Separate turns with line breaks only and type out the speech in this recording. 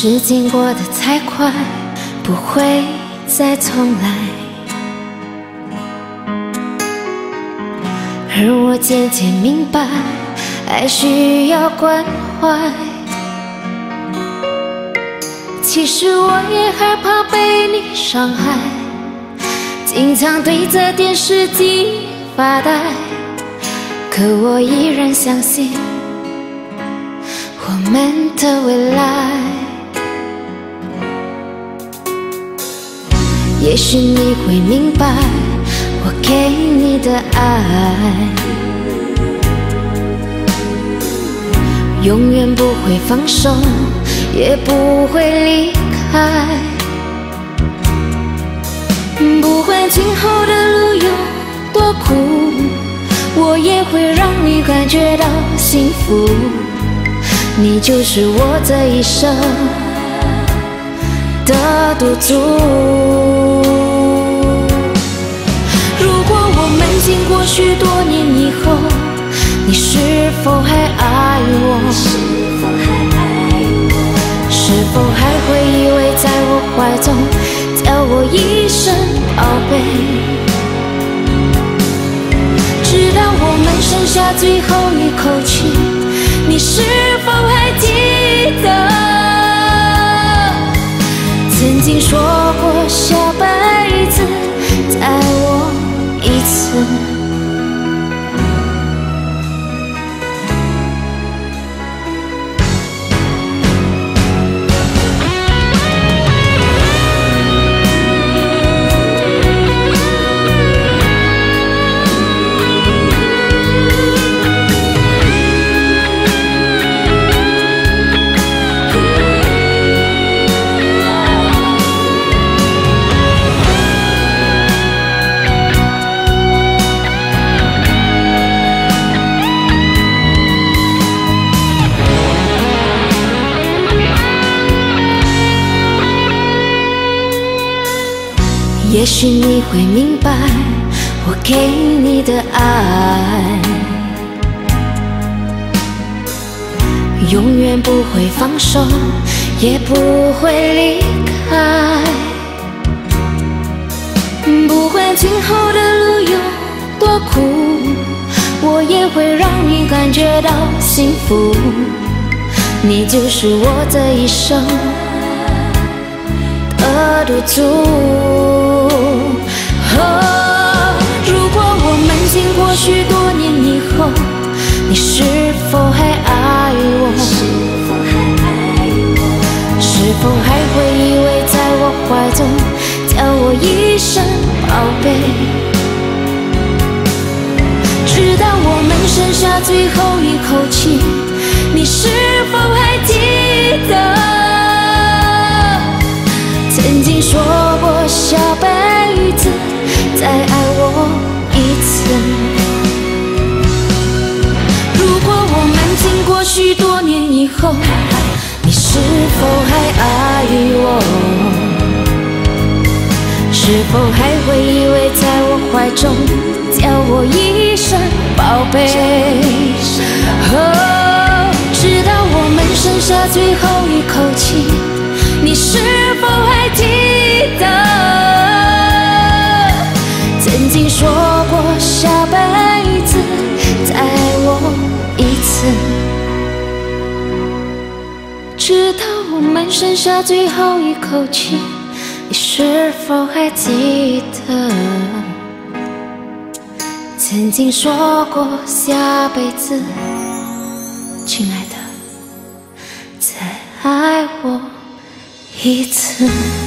时间过得太快，不会再重来。而我渐渐明白，爱需要关怀。其实我也害怕被你伤害，经常对着电视机发呆。可我依然相信我们的未来。也许你会明白我给你的爱，永远不会放手，也不会离开。不管今后的路有多苦，我也会让你感觉到幸福。你就是我这一生的赌注。如果我们经过许多年以后，你是否还爱我？是否还会依偎在我怀中，叫我一声宝贝？直到我们剩下最后一口气，你是否还记得曾经说过下辈子再爱我一次？也许你会明白我给你的爱，永远不会放手，也不会离开。不管今后的路有多苦，我也会让你感觉到幸福。你就是我这一生的赌注。如果我们经过许多年以后，你是否还爱我？是否还会依偎在我怀中，叫我一声宝贝？直到我们剩下最后一口气，你是否还记得曾经说过下辈子再爱我一次？如果我们经过许多年以后，你是否还爱我？是否还会依偎在我怀中，叫我一声宝贝？直到我们剩下最后一口气，你是否还记得曾经说过下辈子再爱我一次？直到我们剩下最后一口气，你是否还记得曾经说过下辈子，亲爱的，再爱我一次？